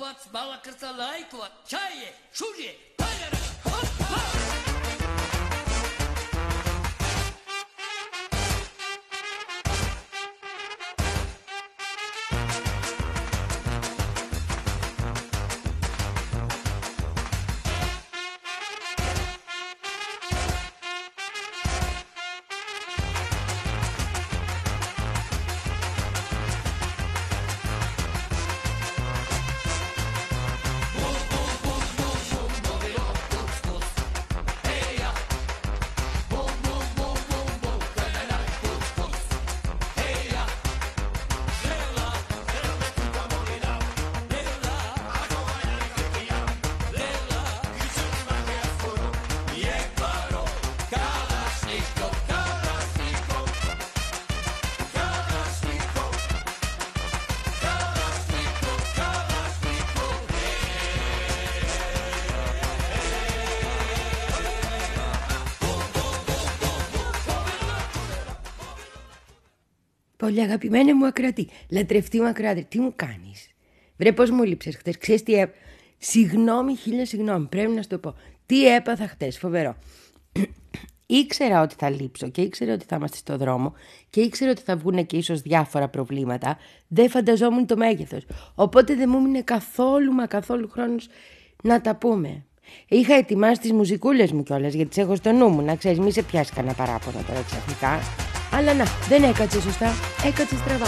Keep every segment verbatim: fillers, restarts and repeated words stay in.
Балакуват, балакрца лайкуват, чае, шуже, пайдера, хопа! Πολύ αγαπημένη μου ακροατή, λατρευτή μου ακροάτρια, τι μου κάνεις? Βρε πώς μου λείψες χτες, ξέρεις τι έπαθα? Συγγνώμη, χίλια συγγνώμη, πρέπει να σου το πω. Τι έπαθα χτες, φοβερό. Ήξερα ότι θα λείψω και ήξερα ότι θα είμαστε στο δρόμο και ήξερα ότι θα βγουν και ίσως διάφορα προβλήματα. Δεν φανταζόμουν το μέγεθος, οπότε δεν μου έμεινε καθόλου μα καθόλου χρόνος να τα πούμε. Είχα ετοιμάσει τις μουζικούλες μου κιόλας, γιατί τις έχω στο νου μου, να ξέρεις, μη σε πιάσει κανένα παράπονο τώρα ξαφνικά. Αλλά να, δεν έκατσε σωστά, έκατσε στραβά.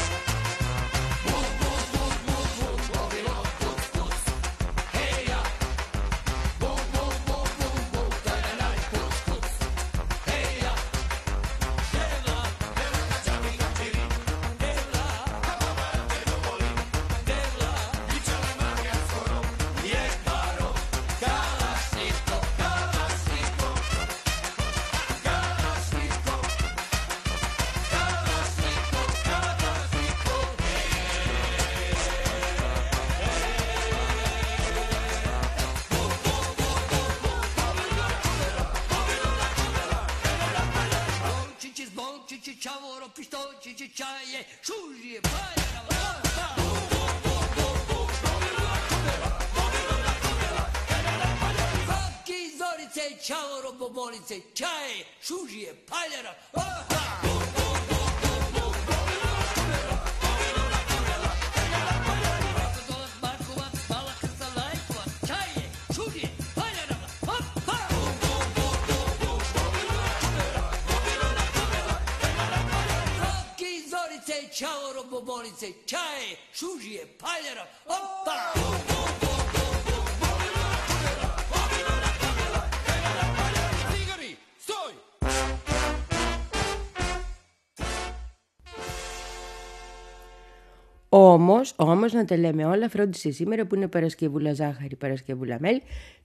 Όμως, όμως να τα λέμε όλα, φρόντισε σήμερα που είναι Παρασκευούλα ζάχαρη, Παρασκευούλα μέλι,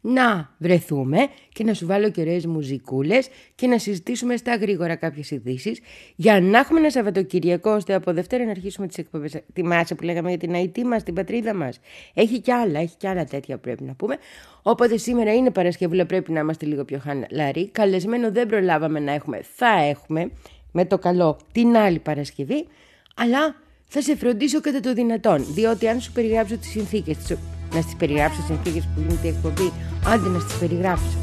να βρεθούμε και να σου βάλω και ωραίες μουζικούλες και να συζητήσουμε στα γρήγορα κάποιες ειδήσεις για να έχουμε ένα Σαββατοκυριακό ώστε από Δευτέρα να αρχίσουμε τις εκπομπές. Θυμάσαι που λέγαμε για την Αϊτή μας, την πατρίδα μας? Έχει κι άλλα, έχει κι άλλα τέτοια που πρέπει να πούμε. Όποτε σήμερα είναι Παρασκευούλα πρέπει να είμαστε λίγο πιο χαλαροί. Καλεσμένο δεν προλάβαμε να έχουμε, θα έχουμε με το καλό την άλλη Παρασκευή, αλλά θα σε φροντίσω κατά το δυνατόν, διότι αν σου περιγράψω τις συνθήκες, να στις περιγράψω τις συνθήκες που γίνεται η εκπομπή, άντε να στις περιγράψω.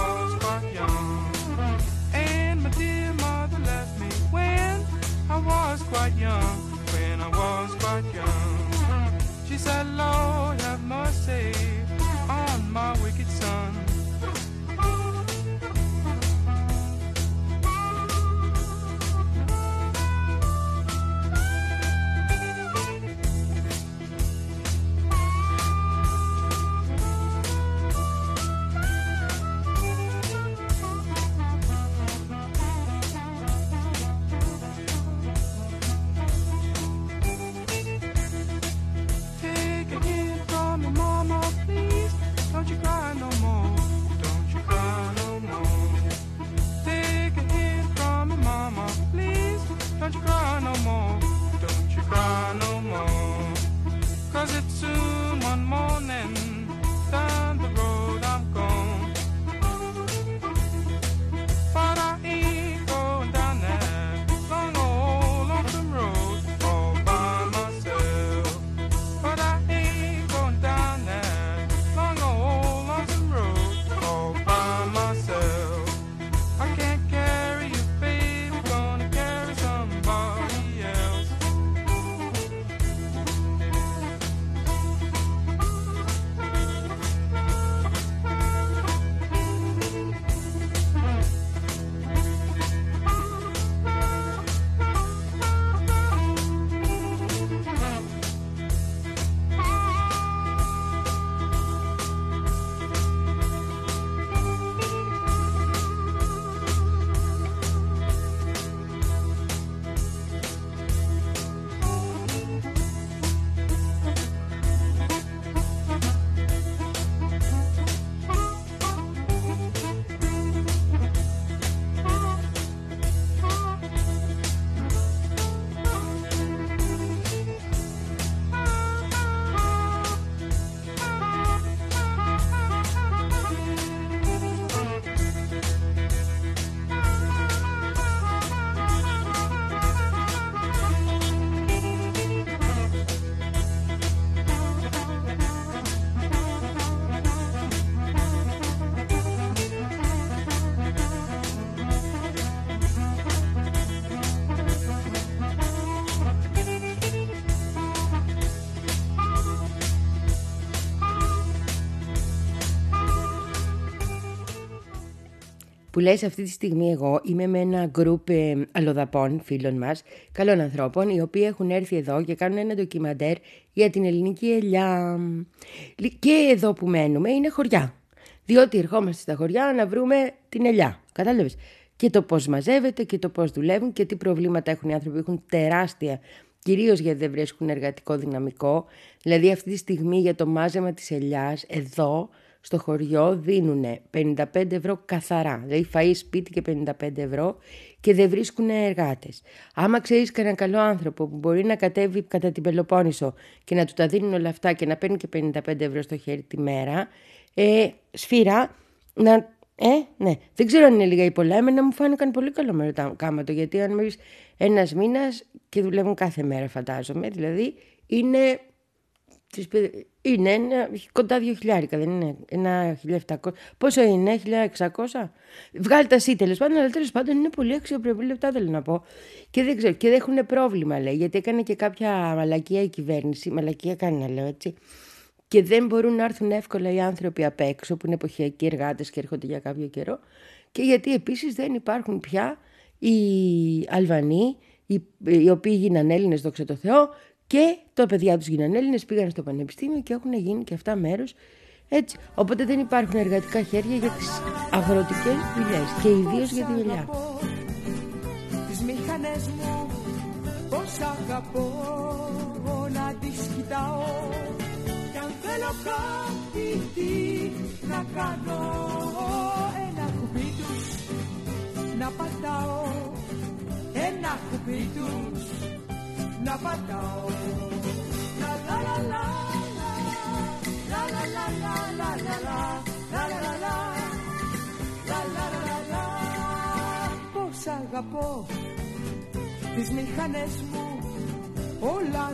was quite young, when I was quite young. She said, Lord, have mercy on my wicked son. Που λες αυτή τη στιγμή εγώ είμαι με ένα γκρουπ ε, αλλοδαπών φίλων μας, καλών ανθρώπων, οι οποίοι έχουν έρθει εδώ και κάνουν ένα ντοκιμαντέρ για την ελληνική ελιά. Και εδώ που μένουμε είναι χωριά, διότι ερχόμαστε στα χωριά να βρούμε την ελιά, κατάλαβες, και το πώς μαζεύεται και το πώς δουλεύουν και τι προβλήματα έχουν οι άνθρωποι, έχουν τεράστια, κυρίως γιατί δεν βρίσκουν εργατικό δυναμικό. Δηλαδή αυτή τη στιγμή για το μάζεμα της ελιάς εδώ στο χωριό δίνουν πενήντα πέντε ευρώ καθαρά, δηλαδή φαΐ σπίτι και πενήντα πέντε ευρώ, και δεν βρίσκουν εργάτες. Άμα ξέρεις κανένα καλό άνθρωπο που μπορεί να κατέβει κατά την Πελοπόννησο και να του τα δίνουν όλα αυτά και να παίρνει και πενήντα πέντε ευρώ στο χέρι τη μέρα, ε, σφύρα, να, ε, ναι, δεν ξέρω αν είναι λίγα ή πολλά, εμένα μου φάνηκαν πολύ καλό μεροκάματο, γιατί αν μείνεις ένας μήνας και δουλεύουν κάθε μέρα φαντάζομαι, δηλαδή είναι... Είναι ένα, κοντά δύο χιλιάρικα, δεν είναι, ένα χίλια επτακόσια, πόσο είναι, χίλια εξακόσια, βγάλει τα σύ τέλος πάντων, αλλά τέλος πάντων είναι πολύ αξιοπρεπή λεπτά, θέλω να πω, και δεν ξέρω, και δεν έχουν πρόβλημα, λέει, γιατί έκανε και κάποια μαλακία η κυβέρνηση, μαλακία κάνει να λέω έτσι, και δεν μπορούν να έρθουν εύκολα οι άνθρωποι απ' έξω που είναι εποχιακοί εργάτες και έρχονται για κάποιο καιρό, και γιατί επίσης δεν υπάρχουν πια οι Αλβανοί, οι, οι οποίοι γίναν Έλληνες, δόξα τω Θεώ, και τα παιδιά τους γίνανε Έλληνες, πήγαν στο πανεπιστήμιο και έχουν γίνει και αυτά μέρος έτσι. Οπότε δεν υπάρχουν εργατικά χέρια για τις αγροτικές δουλειές και ιδίως για τη δουλειά. Τις μηχανές μου πως αγαπώ να τις κοιτάω, κι αν θέλω κάτι τι να κάνω, ένα κουμπί τους να πατάω, ένα κουμπί τους να πατάω. La la la la la la la la la la la la la la la la la la. Πώς αγαπώ τις μηχανές μου, όλα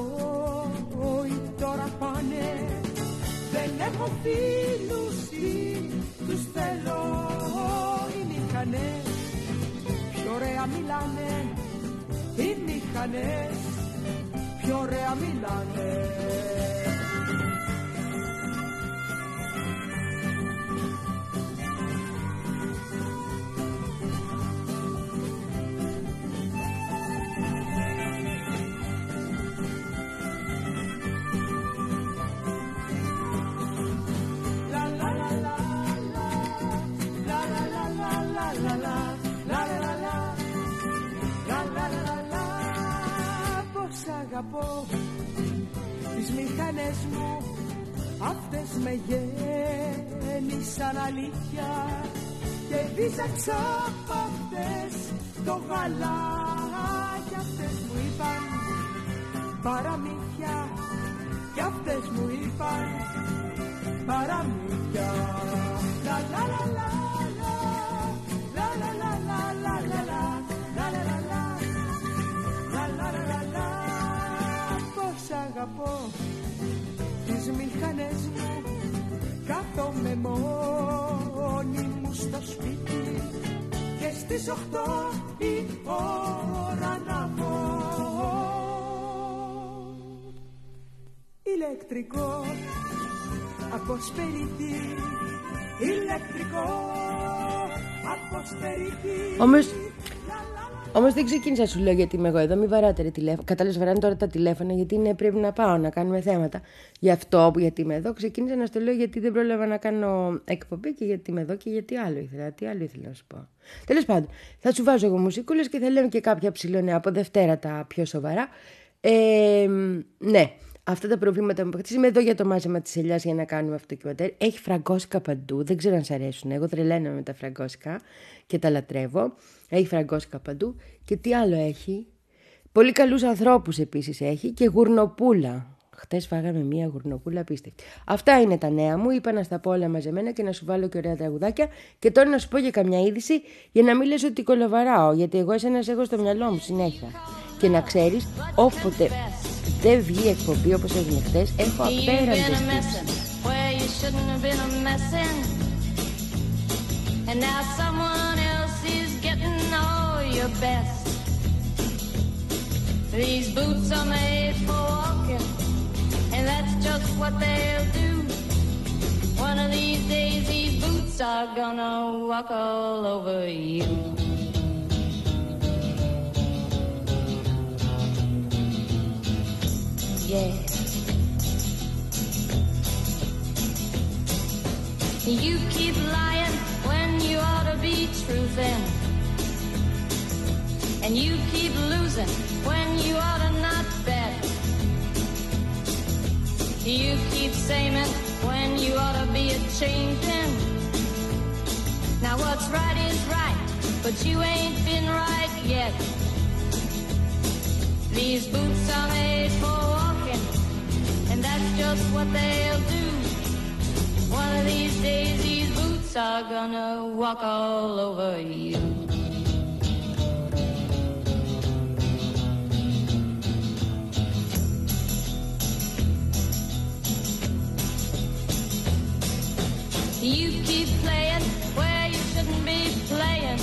ρολόι τώρα πάνε. Δεν έχω φίλους τι τους θέλω, οι μηχανές πιο ωραία μιλάνε. Οι μηχανές μηχανές πιο ωραία μιλάνε. Αγαπώ τις μηχανές μου, αυτές με γέννησαν αλήθεια και δίζαξα απ' αυτές το γαλά κι αυτές μου είπαν παραμύθια κι αυτές μου είπαν παραμύθια. Λα λα λα λα λα λα λα λα λα λα λα λα λα αγαπώ τις μηχανές μου, κάθομαι μόνη μου στο σπίτι και στις οχτώ η ώρα να πω. Ηλεκτρικό αποσπεριτή, ηλεκτρικό αποσπεριτή. Όμως Όμως δεν ξεκίνησα, σου λέω, γιατί είμαι εγώ εδώ. Μην βαράτε ρε τηλέφωνο. Κατάλαβες, βαράνε τώρα τα τηλέφωνα γιατί είναι, πρέπει να πάω να κάνουμε θέματα. Γι' αυτό που γιατί είμαι εδώ, ξεκίνησα να στο λέω γιατί δεν πρόλαβα να κάνω εκπομπή και γιατί είμαι εδώ και γιατί άλλο ήθελα. Τι άλλο ήθελα να σου πω. Τέλος πάντων, θα σου βάζω εγώ μουσικούλες και θα λέω και κάποια ψηλονέα από Δευτέρα τα πιο σοβαρά. Ε, ναι. Αυτά τα προβλήματα μου αποκτήσει. Είμαι εδώ για το μάζεμα της ελιάς για να κάνουμε αυτό το ντοκιμαντέρ. Έχει φραγκόσικα παντού. Δεν ξέρω αν σ' αρέσουν. Εγώ τρελαίνομαι με τα φραγκόσικα και τα λατρεύω. Έχει φραγκόσικα παντού. Και τι άλλο έχει. Πολύ καλούς ανθρώπους επίσης έχει. Και γουρνοπούλα. Χτες φάγαμε μία γουρνοπούλα απίστευτη. Αυτά είναι τα νέα μου. Είπα να στα πω όλα μαζεμένα και να σου βάλω και ωραία τραγουδάκια. Και τώρα να σου πω για καμιά είδηση για να μην λες ότι κολοβαράω. Γιατί εγώ εσένα σε έχω στο μυαλό μου συνέχεια. Και να ξέρεις, όποτε δεν βγει εκπομπή όπως έγινε χθες, έχω απέραντες στήσεις. And now someone else is getting all your best. These boots are made for walking, and that's just what they'll do. One of these days these boots are gonna walk all over you. Yeah. You keep lying when you ought to be truthing, and you keep losing when you ought to not bet. You keep saying when you ought to be a changing. Now what's right is right, but you ain't been right yet. These boots are made for walking, and that's just what they'll do. One of these days these boots are gonna walk all over you. You keep playing where you shouldn't be playing,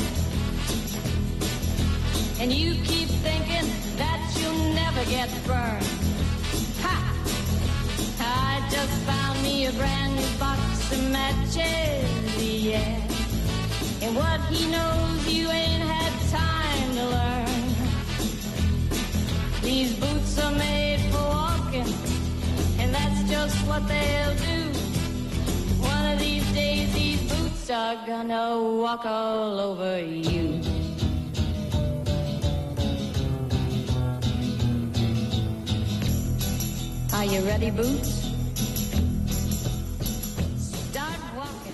and you keep thinking that you'll never get burned. Ha! I just found me a brand new box of matches, yeah. And what he knows you ain't had time to learn. These boots are made for walking, and that's just what they'll do. One of these days these boots are gonna walk all over you. Are you ready, Boots? Start walking.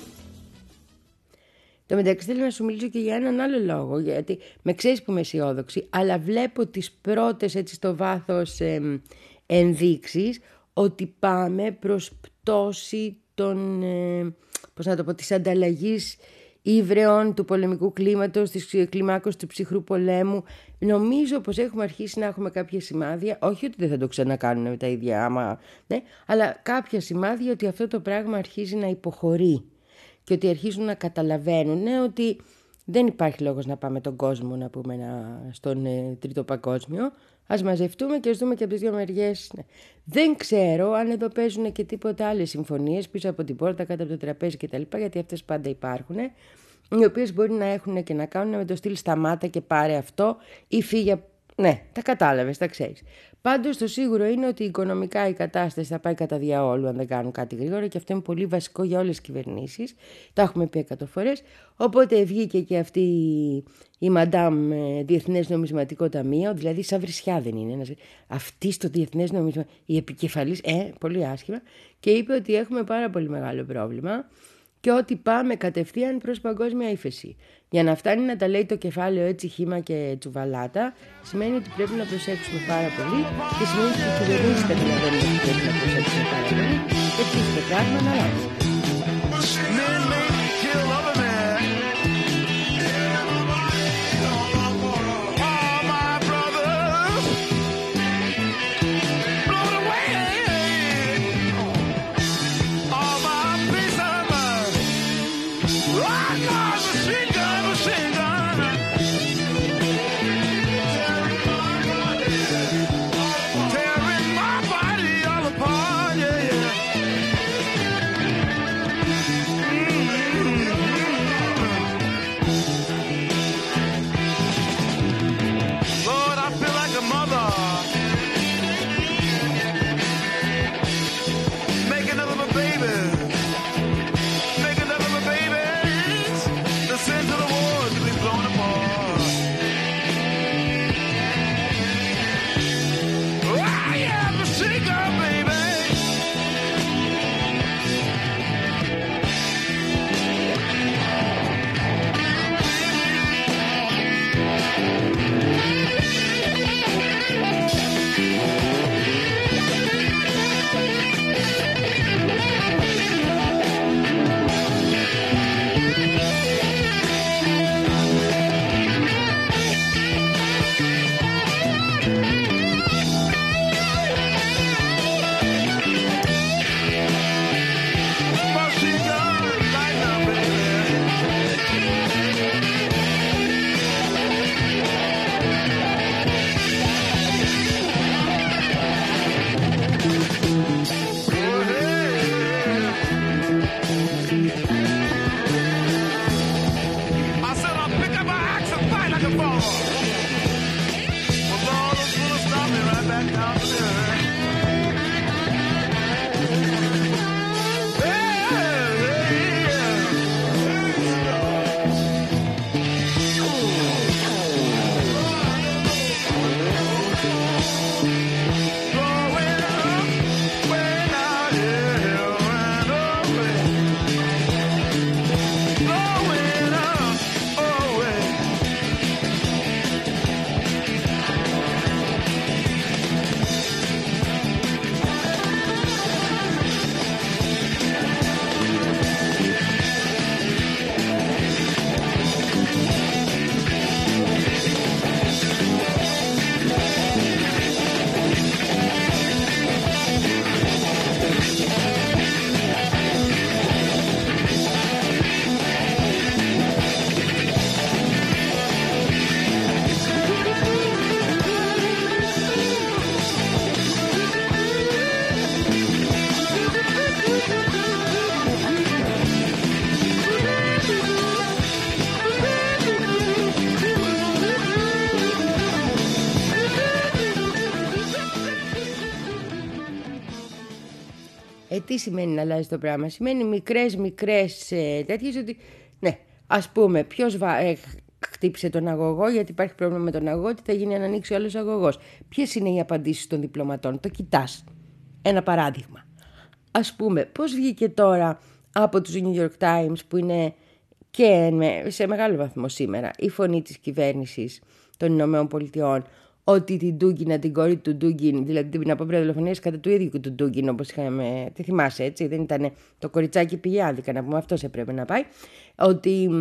Το μεταξύ θέλω να σου μιλήσω και για έναν άλλο λόγο, γιατί με ξέρεις που είμαι αισιόδοξη, αλλά βλέπω τις πρώτες έτσι στο βάθος ε, ενδείξεις ότι πάμε προς πτώση των, ε, πώς να το πω, της ανταλλαγής ύβρεων, του πολεμικού κλίματος, της κλιμάκωσης του ψυχρού πολέμου. Νομίζω πως έχουμε αρχίσει να έχουμε κάποια σημάδια, όχι ότι δεν θα το ξανακάνουν με τα ίδια άμα, ναι, αλλά κάποια σημάδια ότι αυτό το πράγμα αρχίζει να υποχωρεί και ότι αρχίζουν να καταλαβαίνουν, ναι, ότι Δεν υπάρχει λόγος να πάμε τον κόσμο, να πούμε, να, στον ε, Τρίτο Παγκόσμιο. Ας μαζευτούμε και ας δούμε και από τις δύο μεριές. Ναι. Δεν ξέρω αν εδώ παίζουν και τίποτα άλλες συμφωνίες πίσω από την πόρτα, κάτω από το τραπέζι κτλ. Γιατί αυτές πάντα υπάρχουν, οι οποίες μπορεί να έχουν και να κάνουν με το στυλ σταμάτα και πάρε αυτό ή φύγε. Ναι, τα κατάλαβες, τα ξέρεις. Πάντως το σίγουρο είναι ότι οικονομικά η κατάσταση θα πάει κατά διαόλου αν δεν κάνουν κάτι γρήγορα και αυτό είναι πολύ βασικό για όλες τις κυβερνήσεις. Τα έχουμε πει εκατό φορές. Οπότε βγήκε και αυτή η Μαντάμ Διεθνές Νομισματικό Ταμείο, δηλαδή σαν βρισιά δεν είναι. Αυτή στο Διεθνές Νομισματικό, η επικεφαλής, ε, πολύ άσχημα, και είπε ότι έχουμε πάρα πολύ μεγάλο πρόβλημα και ότι πάμε κατευθείαν προς παγκόσμια ύφεση. Για να φτάνει να τα λέει το κεφάλαιο έτσι χύμα και τσουβαλάτα, σημαίνει ότι πρέπει να προσέξουμε πάρα πολύ και σημαίνει ότι οι κυβερνήσεις καταλαβαίνουν ότι πρέπει να προσέξουμε πάρα πολύ και έτσι το πράγμα να αλλάξει. Ε, τι σημαίνει να αλλάζει το πράγμα? Σημαίνει μικρές μικρές ε, τέτοιες, ότι ναι, ας πούμε ποιος βα... ε, χτύπησε τον αγωγό γιατί υπάρχει πρόβλημα με τον αγωγό, τι θα γίνει αν ανοίξει όλος ο αγωγός, ποιες είναι οι απαντήσεις των διπλωματών, το κοιτάς. Ένα παράδειγμα. Ας πούμε πώς βγήκε τώρα από τους New York Times, που είναι και σε μεγάλο βαθμό σήμερα η φωνή της κυβέρνησης των Ηνωμένων Πολιτειών, ότι την Ντούγκινα, την κόρη του Ντούγκιν, δηλαδή την απόπειρα δολοφονίας κατά του ίδιου του Ντούγκιν, όπως είχαμε, τη θυμάσαι έτσι, δεν ήταν το κοριτσάκι πήγε άδικα, να πούμε, αυτός έπρεπε να πάει, ότι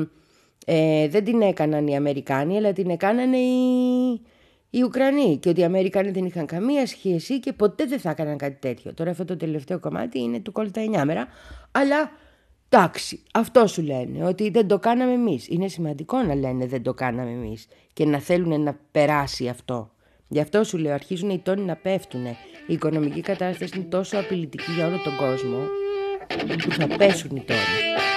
ε, δεν την έκαναν οι Αμερικάνοι, αλλά την έκαναν οι, οι Ουκρανοί, και ότι οι Αμερικάνοι δεν είχαν καμία σχέση και ποτέ δεν θα έκαναν κάτι τέτοιο. Τώρα αυτό το τελευταίο κομμάτι είναι του Κόλτα εννιά μέρα, αλλά Εντάξει, αυτό σου λένε, ότι δεν το κάναμε εμείς. Είναι σημαντικό να λένε δεν το κάναμε εμείς και να θέλουν να περάσει αυτό. Γι' αυτό σου λέω, αρχίζουν οι τόνοι να πέφτουν. Η οικονομική κατάσταση είναι τόσο απειλητική για όλο τον κόσμο που θα πέσουν οι τόνοι.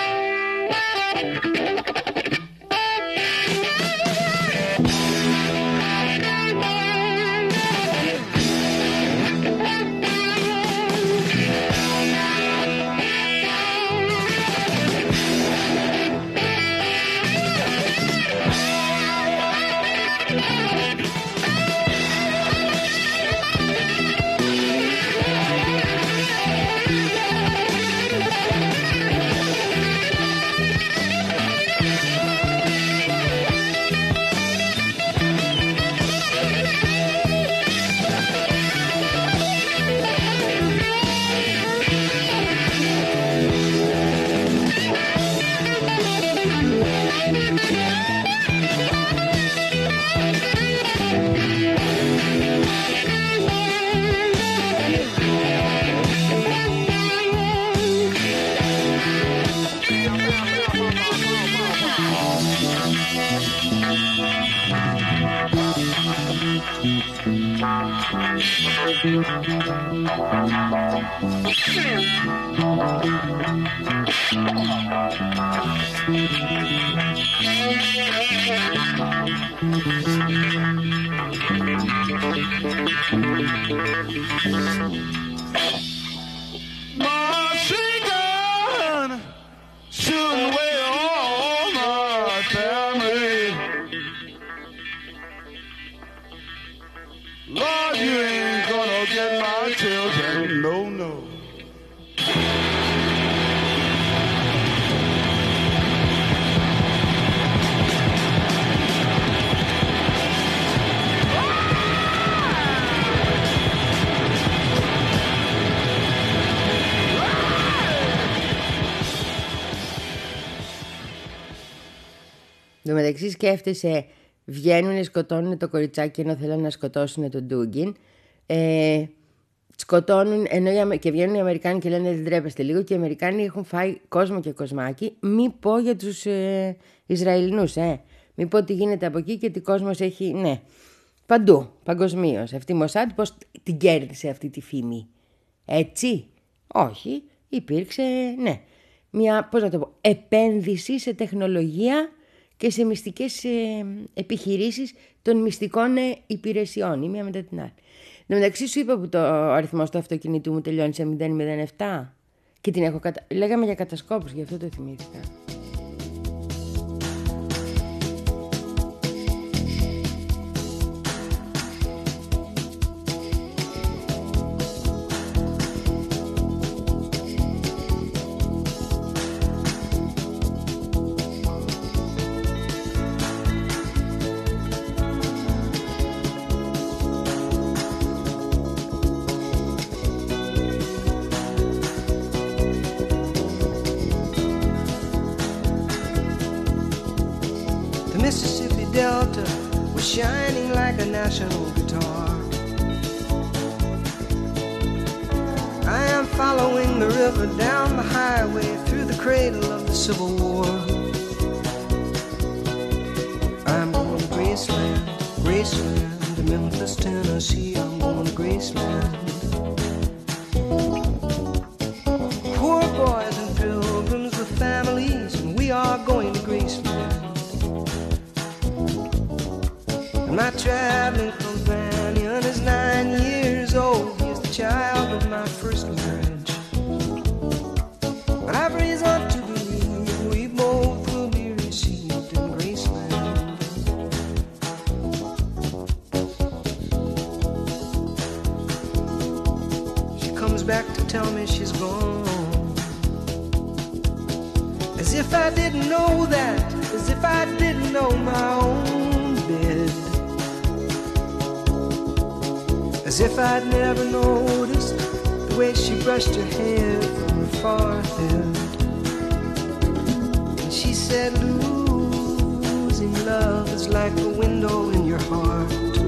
Εν τω μεταξύ σκέφτεσαι, βγαίνουν, σκοτώνουν το κοριτσάκι ενώ θέλουν να σκοτώσουν τον Ντούγκιν. Ε, σκοτώνουν ενώ, και βγαίνουν οι Αμερικάνοι και λένε δεν τρέπεστε λίγο, και οι Αμερικάνοι έχουν φάει κόσμο και κοσμάκι. Μη πω για τους ε, Ισραηλινούς, ε. Μη πω τι γίνεται από εκεί και τι κόσμος έχει, ναι, παντού, παγκοσμίως. Αυτή η Μοσάντ πώς την κέρδισε αυτή τη φήμη? Έτσι? Όχι, υπήρξε, ναι, μια, πώς να το πω, επένδυση σε τεχνολογία και σε μυστικές ε, επιχειρήσεις των μυστικών ε, υπηρεσιών, η μία μετά την άλλη. Εν τω μεταξύ σου είπα που το αριθμός του αυτοκινήτου μου τελειώνει σε μηδέν μηδέν επτά και την έχω κατα... Λέγαμε για κατασκόπους, γι' αυτό το θυμήθηκα. Shining like a national guitar. I am following the river down the highway through the cradle of the Civil War. I'm going to Graceland, Graceland, to Memphis, Tennessee. I'm going to Graceland. Poor boys and pilgrims with families, and we are going to Graceland. My traveling companion is nine years old. He's the child of my first marriage. But I've reason to believe we both will be received in Graceland. She comes back to tell me she's gone, as if I didn't know that, as if I didn't know my own bed. As if I'd never noticed the way she brushed her hair from her forehead. And she said, losing love is like a window in your heart.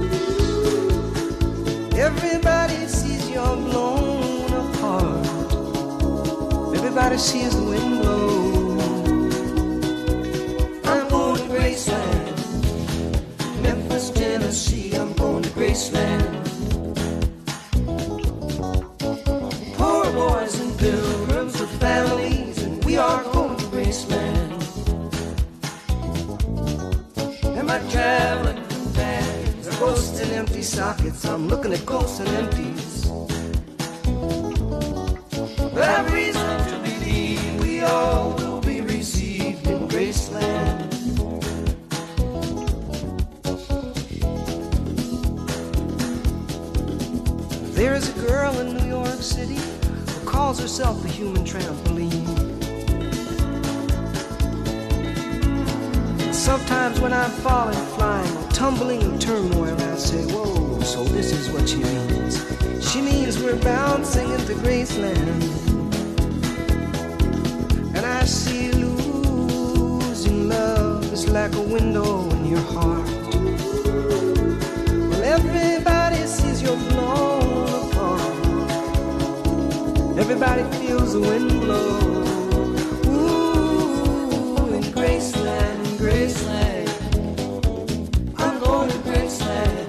Everybody sees you're blown apart. Everybody sees the wind blow. Graceland. Poor boys and pilgrims with families, and we are going to Graceland. Am I traveling bags or ghosts and empty sockets? I'm looking at ghosts and empties. But I have reason to believe we all will be received in Graceland. There is a girl in New York City who calls herself the human trampoline. Sometimes when I'm falling, flying, or tumbling in turmoil, I say, whoa, so this is what she means. She means we're bouncing into Graceland. And I see losing love is like a window in your heart. Well, everybody sees you're blown apart. Everybody feels the wind blow. Ooh, in Graceland, in Graceland, I'm going to Graceland.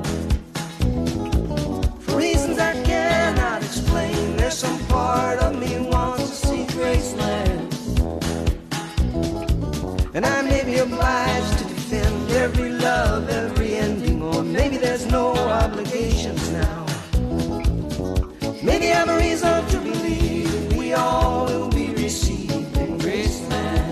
For reasons I cannot explain, there's some part of me wants to see Graceland. And I may be obliged to defend every love, every ending, or maybe there's no obligations now. Maybe I have a reason to believe we all will be received in Graceland.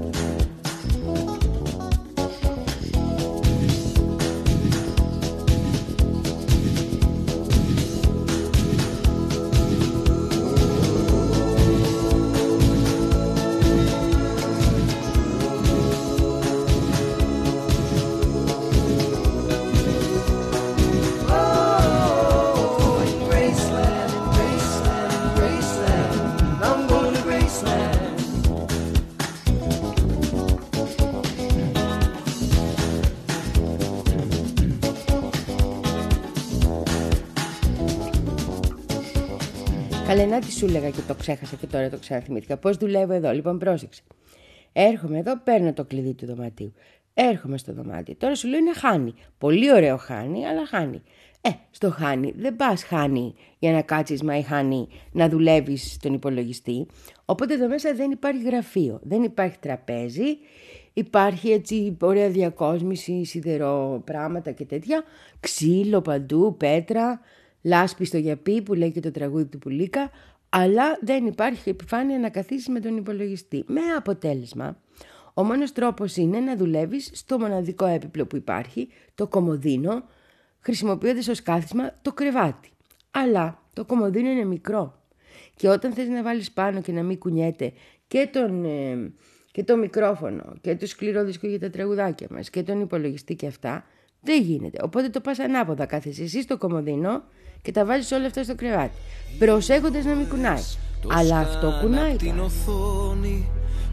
Καλενά τι σου έλεγα και το ξέχασα και τώρα το ξαναθυμήθηκα. Πώς δουλεύω εδώ. Λοιπόν, πρόσεξε. Έρχομαι εδώ, παίρνω το κλειδί του δωματίου. Έρχομαι στο δωμάτιο. Τώρα σου λέω είναι χάνι. Πολύ ωραίο χάνι, αλλά χάνι. Ε, στο χάνι δεν πας χάνι για να κάτσεις μα η χάνι να δουλεύεις στον υπολογιστή. Οπότε εδώ μέσα δεν υπάρχει γραφείο, δεν υπάρχει τραπέζι. Υπάρχει έτσι ωραία διακόσμηση, σιδερό πράγματα και τέτοια. Ξύλο παντού, πέτρα. Λάσπη στο γιαπί που λέει και το τραγούδι του Πουλίκα, αλλά δεν υπάρχει επιφάνεια να καθίσεις με τον υπολογιστή. Με αποτέλεσμα, ο μόνος τρόπος είναι να δουλεύεις στο μοναδικό έπιπλο που υπάρχει, το κομοδίνο, χρησιμοποιώντας ως κάθισμα το κρεβάτι. Αλλά το κομοδίνο είναι μικρό και όταν θες να βάλεις πάνω και να μην κουνιέται και, τον, ε, και το μικρόφωνο και το σκληρό δίσκο για τα τραγουδάκια μας και τον υπολογιστή και αυτά, δεν γίνεται. Οπότε το πας ανάποδα, κάθεσαι εσύ στο κομοδίνο και τα βάζεις όλα αυτά στο κρεβάτι, προσέχοντας να μην κουνάει. Αλλά αυτό κουνάει. Την οθόνη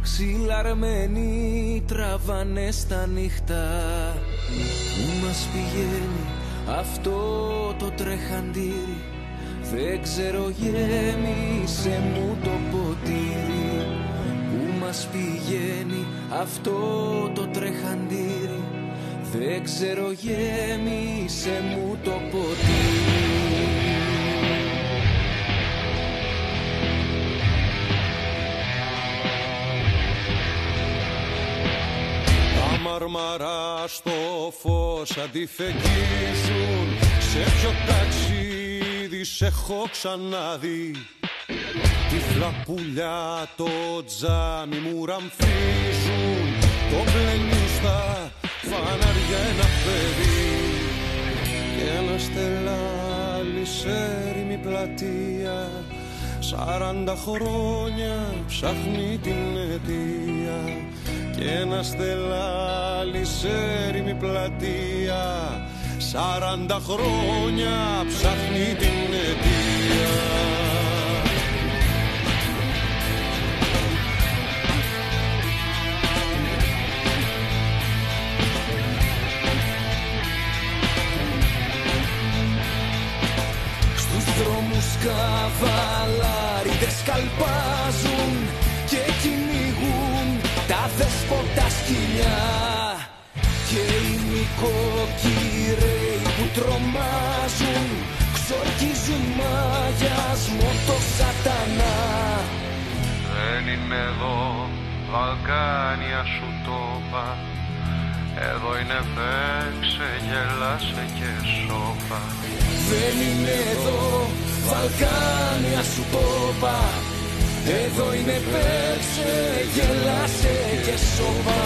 ξυλαρμένοι τραβάνε στα νύχτα. Πού μας πηγαίνει αυτό το τρεχαντήρι? Δεν ξέρω, γέμισε μου το ποτήρι. Πού μας πηγαίνει αυτό το τρεχαντήρι? Δεν ξέρω, γέμισε μου το ποτήρι. Τα μαρμαρά στο φως αντιφεγγίζουν. Σε ποιο ταξίδι σε έχω ξαναδεί? Τυφλά πουλιά το τζάμι μου ραμφίζουν. Το πλένει στα φανάρια ένα παιδί και ένα στελάλι σε έρημη πλατεία. Σαράντα χρόνια ψάχνει την αιτία και ένα στελάλι σε έρημη πλατεία. Σαράντα χρόνια ψάχνει την αιτία. Δρόμους καβαλάριδες καλπάζουν και κυνηγούν τα δέσποτα σκυλιά και οι νοικοκυρέοι που τρομάζουν, ξορκίζουν μαγιασμό το σατανά. Δεν είναι εδώ, Βαλκάνια σου το είπα. Εδώ είναι παίξε, γελάσε και σώπα. Δεν είναι εδώ, Βαλκάνια σου το είπα. Εδώ είναι παίξε, γελάσε και σώπα.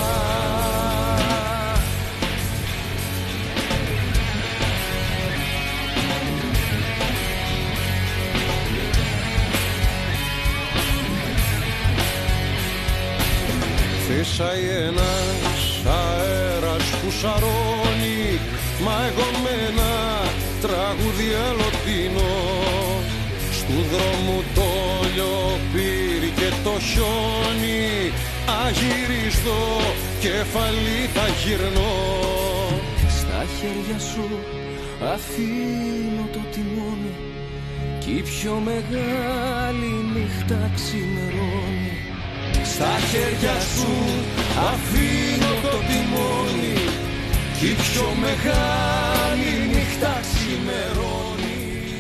Φύσαει ένας αέρας που σαρώνει, μα εγώ με ένα τραγούδι αλλοτινό. Στου δρόμου το λιοπύρι και το χιόνι, αγυρίστο κεφαλή θα γυρνώ. Στα χέρια σου αφήνω το τιμόνι κι η πιο μεγάλη νύχτα ξημερώνει. Στα χέρια σου αφήνω το τιμόνι κι η πιο μεγάλη νύχτα ξημερώνει.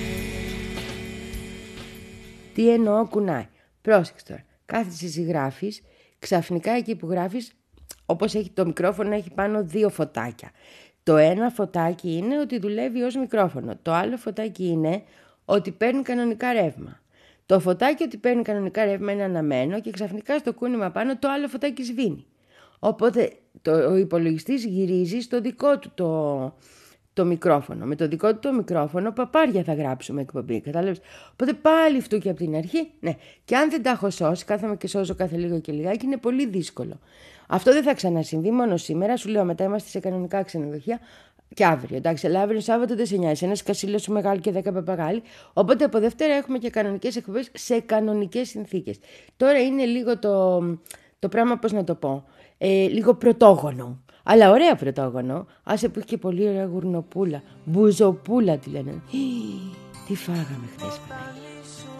Τι εννοώ κουνάει. Πρόσεξε τώρα. Κάθεσαι εσύ γράφεις, ξαφνικά εκεί που γράφεις, όπως έχει το μικρόφωνο, έχει πάνω δύο φωτάκια. Το ένα φωτάκι είναι ότι δουλεύει ως μικρόφωνο. Το άλλο φωτάκι είναι ότι παίρνει κανονικά ρεύμα. Το φωτάκι ότι παίρνει κανονικά ρεύμα είναι αναμένο και ξαφνικά στο κούνημα πάνω το άλλο φωτάκι σβήνει. Οπότε το, ο υπολογιστής γυρίζει στο δικό του το, το μικρόφωνο. Με το δικό του το μικρόφωνο παπάρια θα γράψουμε εκπομπή, κατάλαβες. Οπότε πάλι φτούκι από την αρχή. Ναι. Και αν δεν τα έχω σώσει, κάθομαι και σώζω κάθε λίγο και λιγάκι, είναι πολύ δύσκολο. Αυτό δεν θα ξανασυμβεί μόνο σήμερα. Σου λέω μετά είμαστε σε κανονικά ξενοδοχεία. Και αύριο, εντάξει, αλλά αύριο Σάββατο δεν σε νοιάζει. Ένα κασίλο σου μεγάλο και δέκα παπαγάλοι. Οπότε από Δευτέρα έχουμε και κανονικές εκπομπές σε κανονικές συνθήκες. Τώρα είναι λίγο το, το πράγμα, πώς να το πω, ε, λίγο πρωτόγονο. Αλλά ωραία πρωτόγονο. Άσε που έχει και πολύ ωραία γουρνοπούλα. Μπουζοπούλα τη λένε. Τι φάγαμε χθες, Παναγία.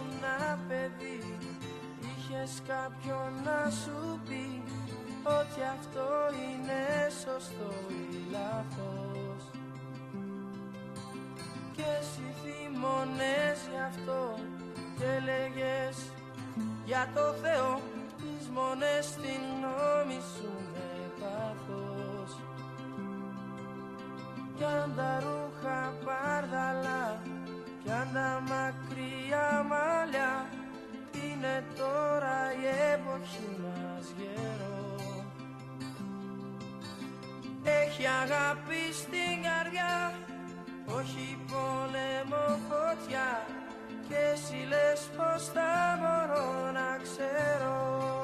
Είχες κάποιον να σου πει ότι αυτό είναι σωστό ή λάθος και εσύ θυμώνες γι' αυτό και λέγες για το Θεό τις μόνες στην γνώμη σου με πάθος. Κι αν τα ρούχα μπαρδαλά κι αν τα μακριά μαλλιά, είναι τώρα η εποχή μας γερό. Έχει αγάπη στην καρδιά, όχι πόλεμο φωτιά, και εσύ λες πως θα μπορώ να ξέρω.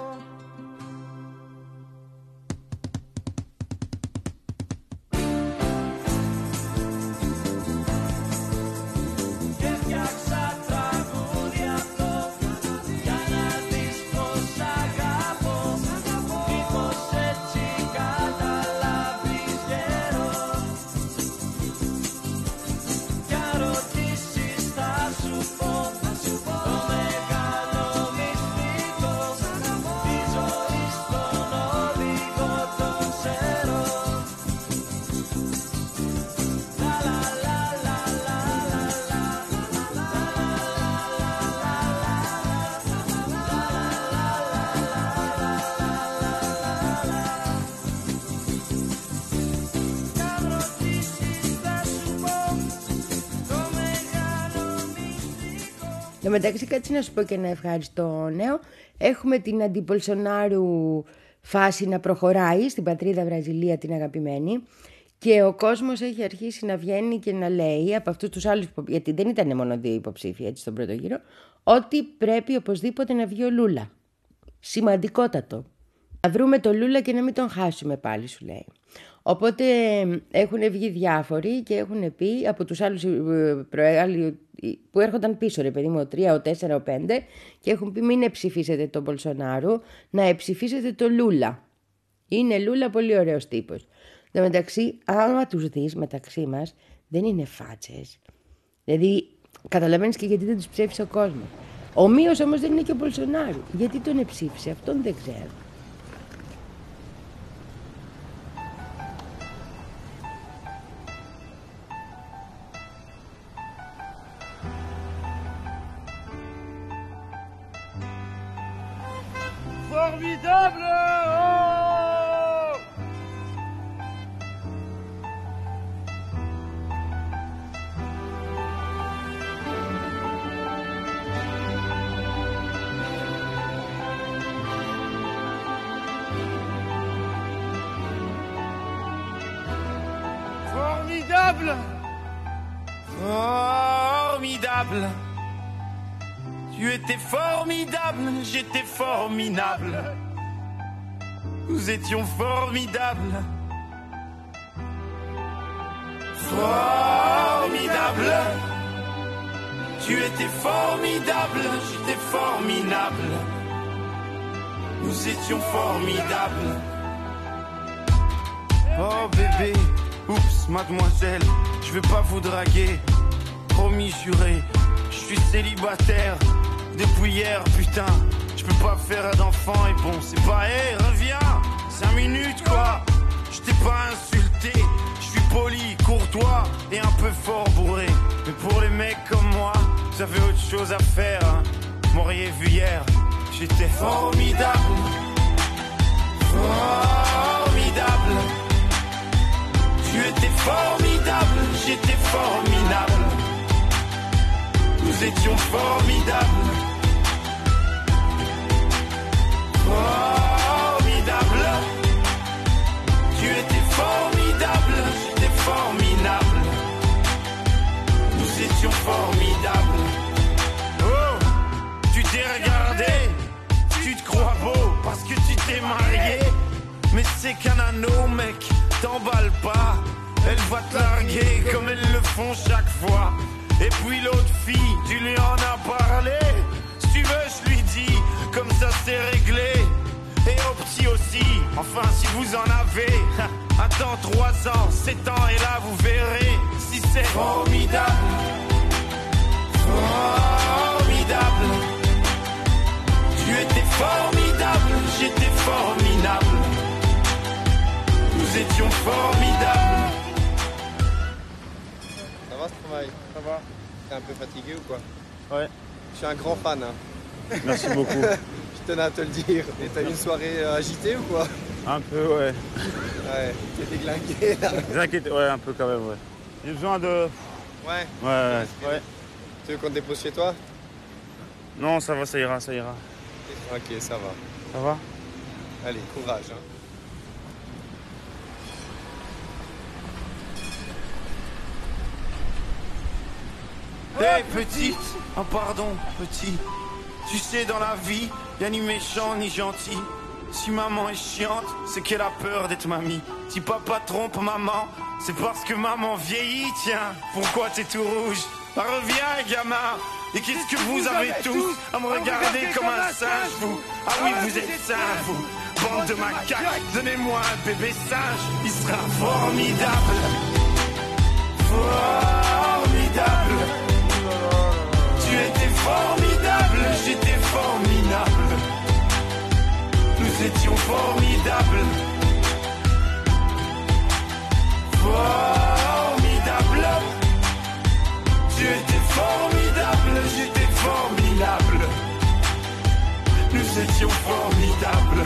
Εν τω μεταξύ, κάτσε να σου πω και ένα ευχάριστο νέο. Έχουμε την αντιπολσονάρου φάση να προχωράει στην πατρίδα Βραζιλία, την αγαπημένη. Και ο κόσμος έχει αρχίσει να βγαίνει και να λέει από αυτούς τους άλλους, γιατί δεν ήταν μόνο δύο υποψήφοι έτσι στον πρώτο γύρο, ότι πρέπει οπωσδήποτε να βγει ο Λούλα. Σημαντικότατο. Να βρούμε το Λούλα και να μην τον χάσουμε πάλι, σου λέει. Οπότε έχουν βγει διάφοροι και έχουν πει από τους άλλους που έρχονταν πίσω, ρε παιδί μου, ο τρία, ο τέσσερα, ο πέντε, και έχουν πει μην εψηφίσετε τον Μπολσονάρου, να εψηφίσετε τον Λούλα. Είναι Λούλα πολύ ωραίος τύπος. Εν τω μεταξύ, άμα τους δεις μεταξύ μας, δεν είναι φάτσες. Δηλαδή, καταλαβαίνεις και γιατί δεν τους ψήφισε ο κόσμος. Ομοίως όμως δεν είναι και ο Μπολσονάρου. Γιατί τον εψήφισε, αυτόν δεν ξέρω. Formidable! Oh! Formidable! Formidable! Tu étais formidable, j'étais formidable. Nous étions formidables. Formidable. Tu étais formidable, j'étais formidable. Nous étions formidables. Oh bébé, oups, mademoiselle, je vais pas vous draguer. Promis, juré, je suis célibataire. Depuis hier, putain, je peux pas faire d'enfant et bon, c'est pas, hé, hey, reviens, cinq minutes quoi, je t'ai pas insulté, je suis poli, courtois et un peu fort bourré. Mais pour les mecs comme moi, vous avez autre chose à faire, hein. M'auriez vu hier, j'étais formidable, formidable. Tu étais formidable, j'étais formidable. Nous étions formidables. Formidable. Tu étais formidable, j'étais formidable. Nous étions formidables. Oh, tu t'es regardé, tu te crois beau parce que tu t'es marié. Mais c'est qu'un anneau, mec, t'emballe pas. Elle va te larguer comme elles le font chaque fois. Et puis l'autre fille, tu lui en as parlé. Si tu veux, je lui dis, comme ça c'est réglé. Et au petit aussi, enfin si vous en avez. Attends trois ans, sept ans et là vous verrez si c'est formidable. Formidable. Tu étais formidable, j'étais formidable. Nous étions formidables. Ça va ce travail? Ça va. T'es un peu fatigué ou quoi? Ouais. Je suis un grand fan. Hein. Merci beaucoup. Je tenais à te le dire. Et t'as eu une soirée agitée ou quoi? Un peu, ouais. Ouais, t'es déglingué là. T'inquiète, ouais, un peu quand même, ouais. J'ai besoin de... Ouais. Ouais, ouais, ouais. Tu veux qu'on te dépose chez toi? Non, ça va, ça ira, ça ira. Ok, ça va. Ça va? Allez, courage. Hein. Hé hey, petite, oh pardon petit, tu sais dans la vie, y'a ni méchant ni gentil. Si maman est chiante, c'est qu'elle a peur d'être mamie. Si papa trompe maman, c'est parce que maman vieillit, tiens. Pourquoi t'es tout rouge? Bah, reviens gamin. Et qu'est-ce que vous avez tous à me regarder comme un singe, vous? Ah oui, vous êtes singes, vous. Bande de macaques, donnez-moi un bébé singe, il sera formidable. Formidable. Tu étais formidable, j'étais formidable. Nous étions formidables. Formidable. Tu étais formidable, j'étais formidable. Nous étions formidables.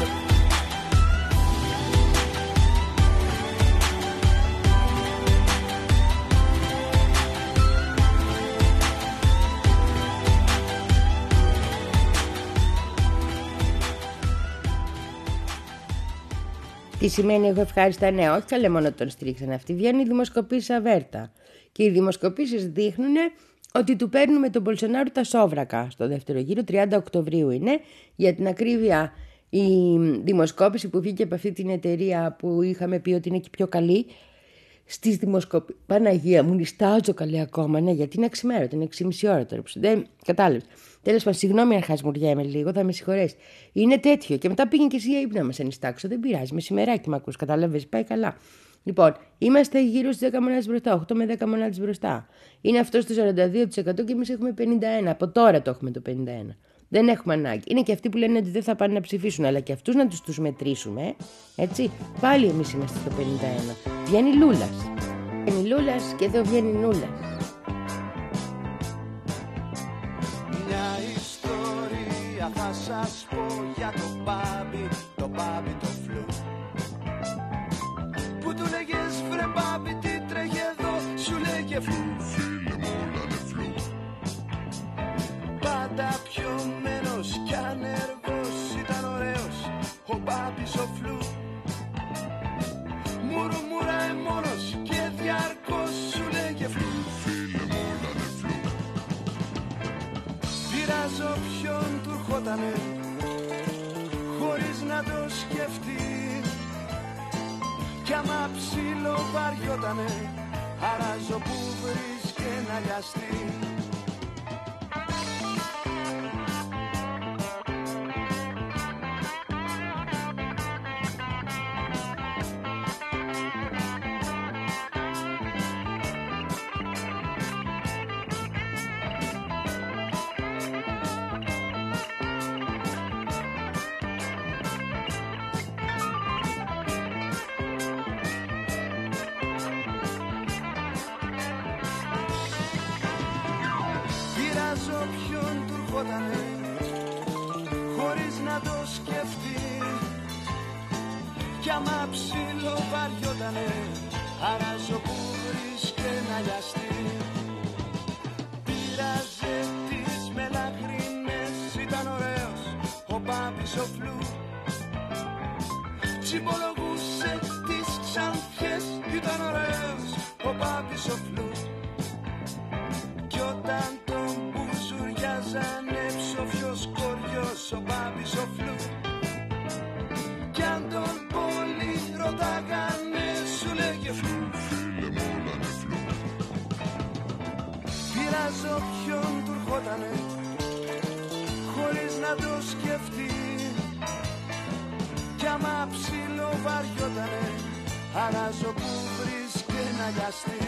Τι σημαίνει έχω ευχάριστα νέα? Όχι καλέ μόνο τον στρίξαν αυτοί. Βγαίνουν οι δημοσκοπήσεις αβέρτα. Και οι δημοσκοπήσεις δείχνουν ότι του παίρνουμε τον Μπολσονάρο τα σόβρακα. Στο δεύτερο γύρο, τριάντα Οκτωβρίου είναι. Για την ακρίβεια, η δημοσκόπηση που βγήκε από αυτή την εταιρεία που είχαμε πει ότι είναι και πιο καλή. Στις δημοσκοπήσεις. Παναγία μου, νιστάζω καλή ακόμα. Ναι, γιατί είναι αξιμέρωτα, είναι έξι και μισή ώρα τώρα. Δεν κατάλαβες. Τέλος πάντων, συγγνώμη αν χασμουριέμαι λίγο, θα με συγχωρέσει. Είναι τέτοιο. Και μετά πήγαινε και εσύ για ύπνο να μας ενιστάξω. Δεν πειράζει. Μεσημεράκι με ακούς, κατάλαβες. Πάει καλά. Λοιπόν, είμαστε γύρω στις δέκα μονάδες μπροστά. οκτώ με δέκα μονάδες μπροστά. Είναι αυτό στο σαράντα δύο τοις εκατό και εμείς έχουμε πενήντα ένα τοις εκατό. Από τώρα το έχουμε το πενήντα ένα τοις εκατό. Δεν έχουμε ανάγκη. Είναι και αυτοί που λένε ότι δεν θα πάνε να ψηφίσουν, αλλά και αυτούς να τους τους μετρήσουμε. Ε? Έτσι. Πάλι εμείς είμαστε στο πενήντα ένα τοις εκατό. Βγαίνει Λούλας. Βγαίνει Λούλας και εδώ βγαίνει Νούλας. Μια ιστορία θα σας πω για το μπάμπι μεταπιωμένος κι ανεργός ήταν ωραίος ο Μπάμπης ο Φλου. Μουρμουράει μόνος και διαρκώς σου λέγε φλου. Φίλε μου όλα είναι φλου. Πειράζω ποιον του ερχότανε χωρίς να το σκεφτεί. Κι άμα ψήλο βαριότανε αράζω που βρίσκε να λιαστεί. Ποιον του ερχότανε χωρίς να το σκεφτεί. Κι άμα ψήλο βαριότανε αράζω που βρίσκε να λιαστεί. Πήραζε τις μελαχρίνες, ήταν ωραίος ο Μπάμπης ο Φλου. Τσιμπολογούσε τις ξανθιές, ήταν ωραίος ο Μπάμπης ο Φλου. Κι όταν τον μπουζουριάζανε ψοφιος κοριός ο Μπάμπης ο Φλου. Κι αν τον πολύ ρωτάγανε σου λέγε φλου. Φίλε μου όλα είναι φλου. Πειράζω ποιον του ερχότανε χωρίς να το σκεφτεί. Κι άμα ψήλο βαριότανε αράζω που βρίσκε να λιαστεί.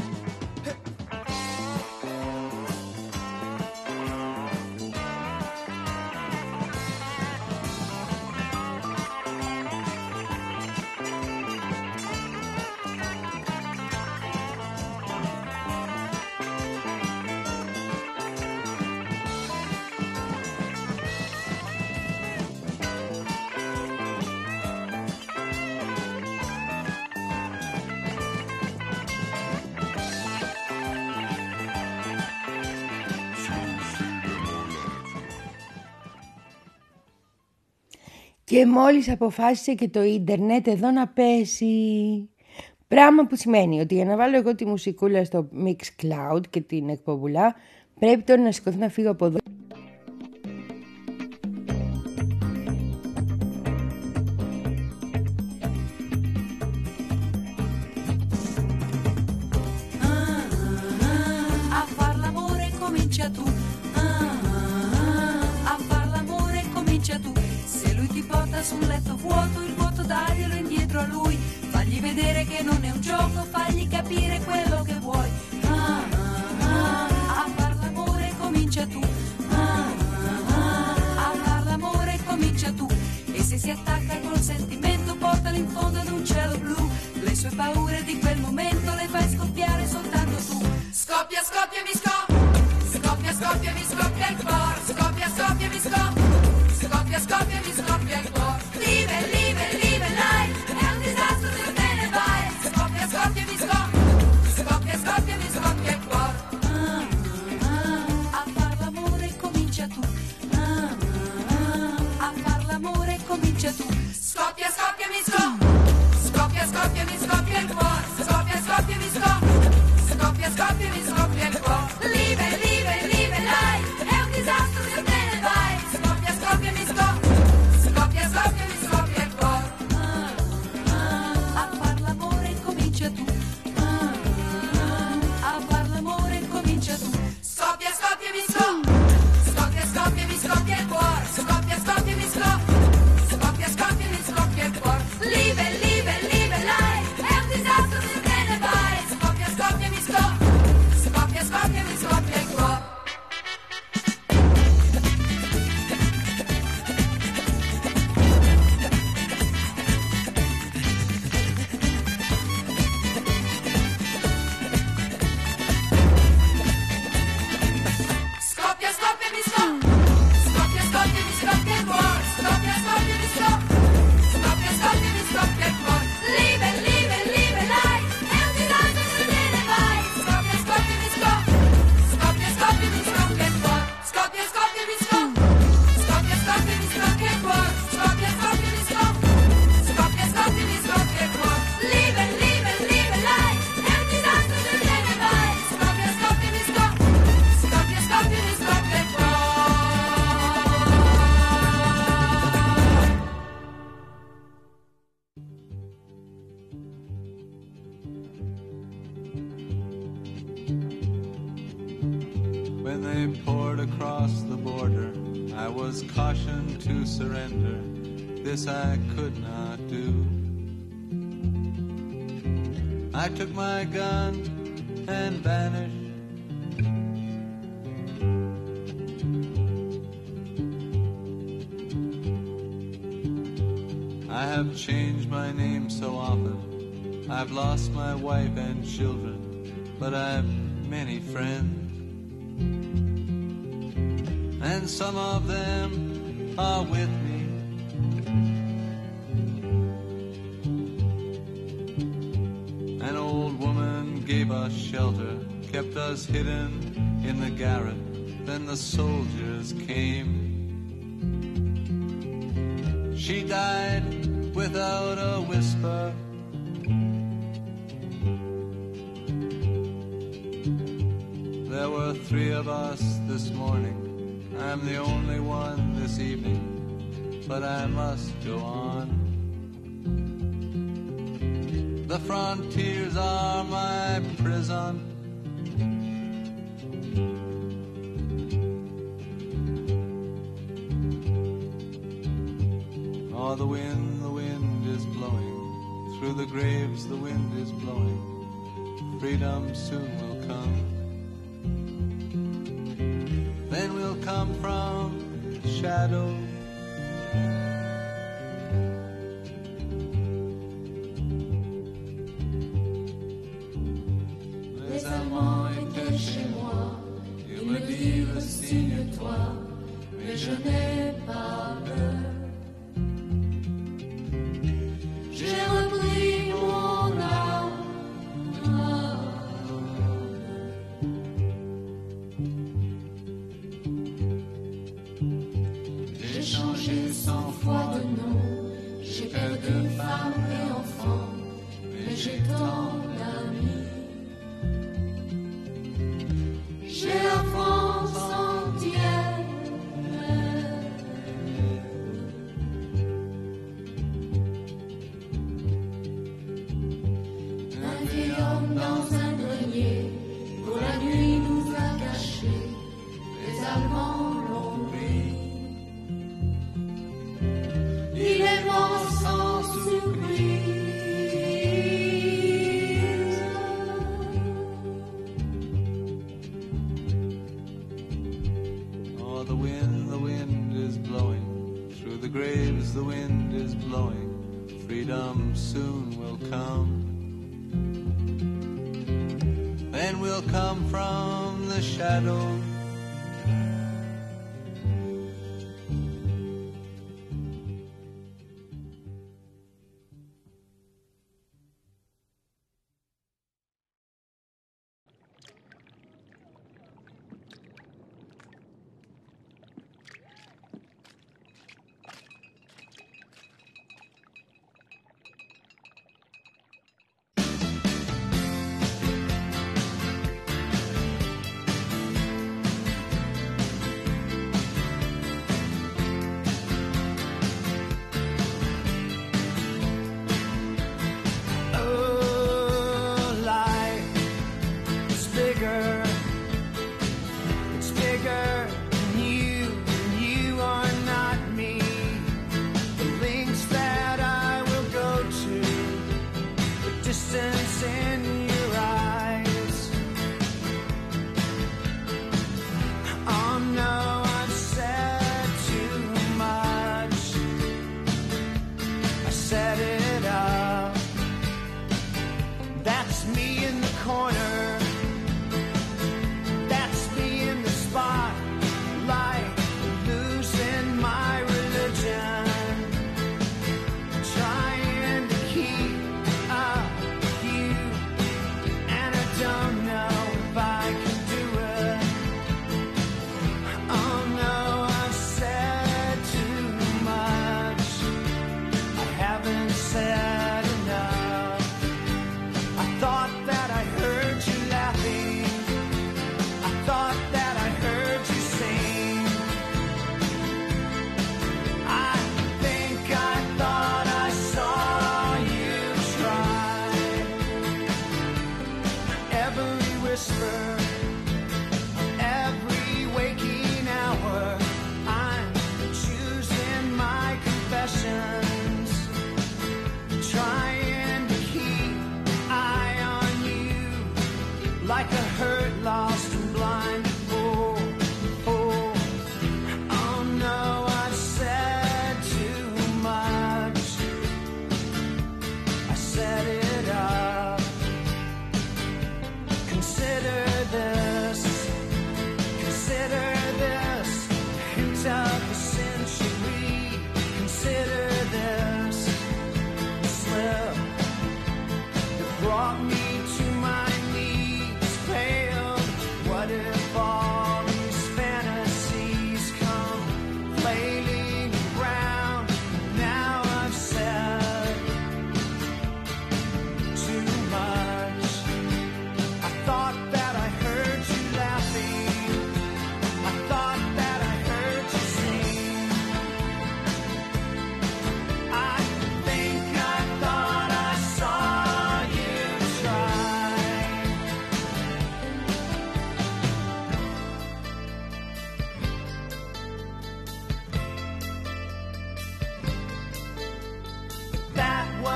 Και μόλις αποφάσισε και το ίντερνετ εδώ να πέσει. Πράγμα που σημαίνει ότι για να βάλω εγώ τη μουσικούλα στο Mixcloud και την εκπομπούλα, πρέπει τώρα να σηκωθώ να φύγω από εδώ. Sul letto vuoto il vuoto daglielo indietro a lui, fagli vedere che non è un gioco, fagli capire quello che vuoi. Ah, ah, ah, a far l'amore comincia tu. Ah, ah, ah, a far l'amore comincia tu. E se si attacca col sentimento portalo in fondo ad un cielo blu. Le sue paure di quel momento le fai scoppiare soltanto tu. Scoppia, scoppia, mi scoppia. Scoppia, scoppia, mi scoppia il cuore. Scoppia, scoppia, mi scoppia. Scoppia, scoppia, mi scoppia il cuore. Live, live, live, life. È un disastro se te ne vai. Scoppia, scoppia, mi scoppia. Scoppia, scoppia, mi scoppia il cuore. Ah, ah, a far l'amore comincia tu. Ah, ah, a far l'amore comincia tu. Scoppia, scoppia, mi scoppia. Scoppia, scoppia, mi scoppia il cuore. Scoppia, scoppia, mi scoppia. Scoppia, scoppia, mi scoppia il cuore. Live, live, live, life. È un disastro. When they poured across the border, I was cautioned to surrender. This I could not do. I took my gun and vanished. I have changed my name so often. I've lost my wife and children, but I've many friends. And some of them are with me. An old woman gave us shelter, kept us hidden in the garret. Then the soldiers came. She died without a whisper. There were three of us this morning. I'm the only one this evening, but I must go on. The frontiers are my prison. Oh, the wind, the wind is blowing. Through the graves the wind is blowing. Freedom soon will come. Then we'll come from the shadow. Les amants étaient chez moi. Ils me disent signe-toi, mais je n'ai pas peur. J'ai repris mon âme. J'ai changé cent fois de nom. J'ai perdu femme et enfant, mais j'ai tant d'amis. J'ai la France entière. Un vieil homme dans un grenier, pour la nuit nous a cachés. Les Allemands l'ont pris. Il est mort sans surprise. Oh, the wind, the wind is blowing. Through the graves the wind is blowing. Freedom soon will come. Then we'll come from the shadow.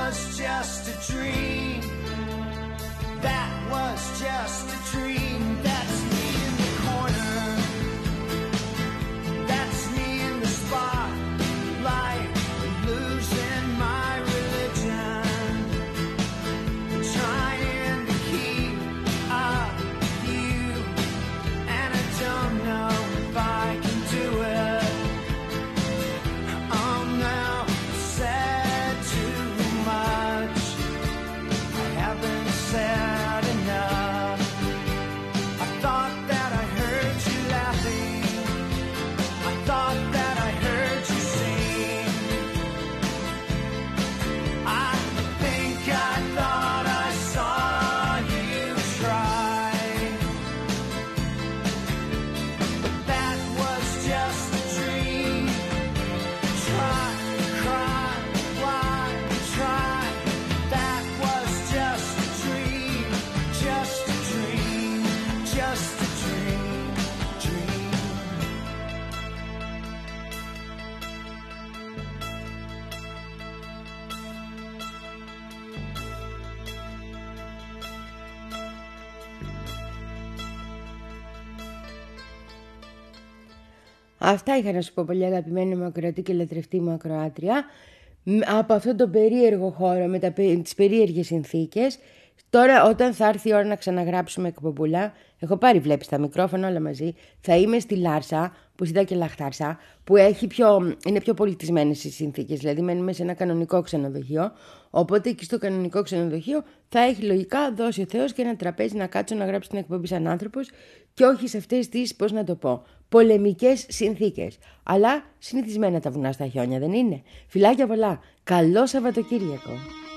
was just a dream. That was just a dream. That's me in the corner. That's me in the spotlight, losing my religion, trying to keep up with you, and I don't know if I can do it. Oh no, I said too much. I haven't said enough. I thought that I heard you laughing. I thought that I heard you sing. I think I thought I saw you try. But that was just a dream. Try, cry, why, try. That was just a dream. Just a dream. Just a dream. Dream. Αυτά είχα να σου πω, πολύ αγαπημένη μου ακροατή και λατρευτή μου ακροάτρια. Μ, Από αυτόν τον περίεργο χώρο με τα, πε- τις περίεργες συνθήκες. Τώρα όταν θα έρθει η ώρα να ξαναγράψουμε εκπομπούλα, έχω πάρει βλέπεις τα μικρόφωνα όλα μαζί, θα είμαι στη Λάρσα, που ζητά και Λαχτάρσα, που έχει πιο, είναι πιο πολιτισμένες οι συνθήκες, δηλαδή μένουμε σε ένα κανονικό ξενοδοχείο, οπότε εκεί στο κανονικό ξενοδοχείο θα έχει λογικά δώσει ο Θεός και ένα τραπέζι να κάτσω να γράψω την εκπομπή σαν άνθρωπος και όχι σε αυτές τις, πώς να το πω, πολεμικές συνθήκες. Αλλά συνηθισμένα τα βουνά στα χιόνια, δεν είναι? Φιλάκια πολλά. Καλό Σαββατοκύριακο.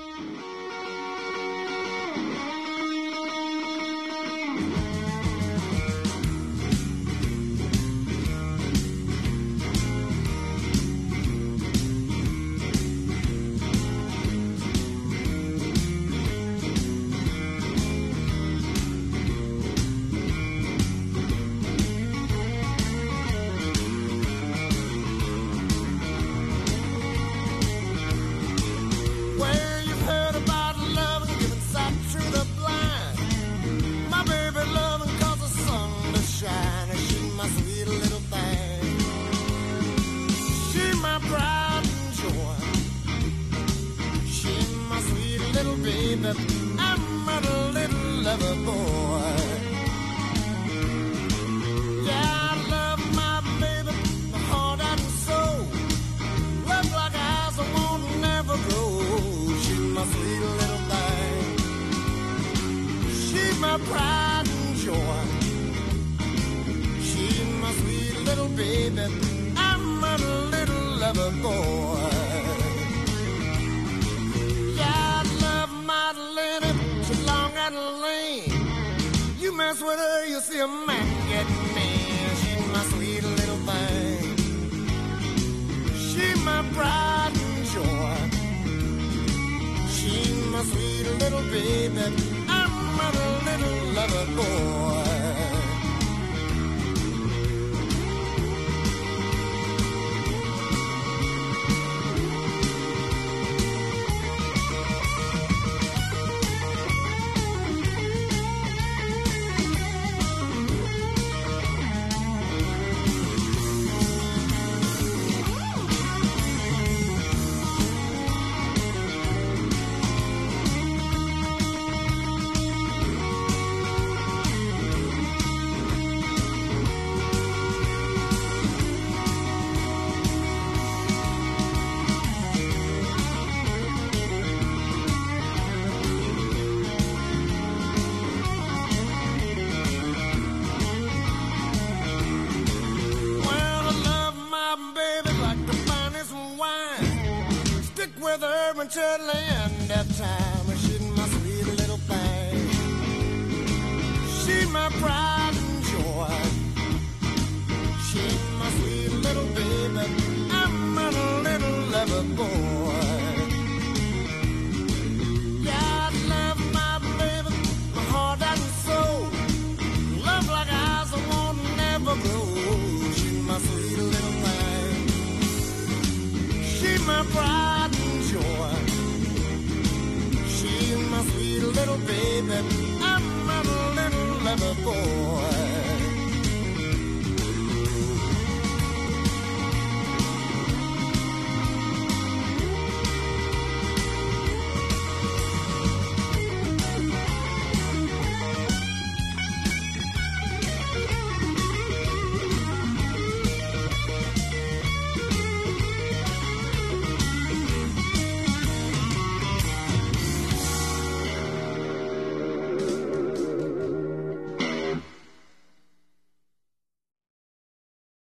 Well, you've heard about love and giving sight to the blind. My baby loving cause the sun to shine. And she my sweet little thing. She my pride and joy. She my sweet little baby. I'm a little lover boy. Yeah, I love my baby, my heart and soul. Love like eyes that won't never grow. She's my sweet little thing. She's my pride and joy. She's my sweet little baby. I'm a little lover boy. Yeah, I love Madeline. She's long and lean. You mess with her, you see a man get mean. She's my sweet little thing. She's my pride and joy. She's my sweet little baby. I'm a little lover boy. Well, I love my baby like the finest wine. Stick with her until the end of time. She's my sweet little thing. She's my pride.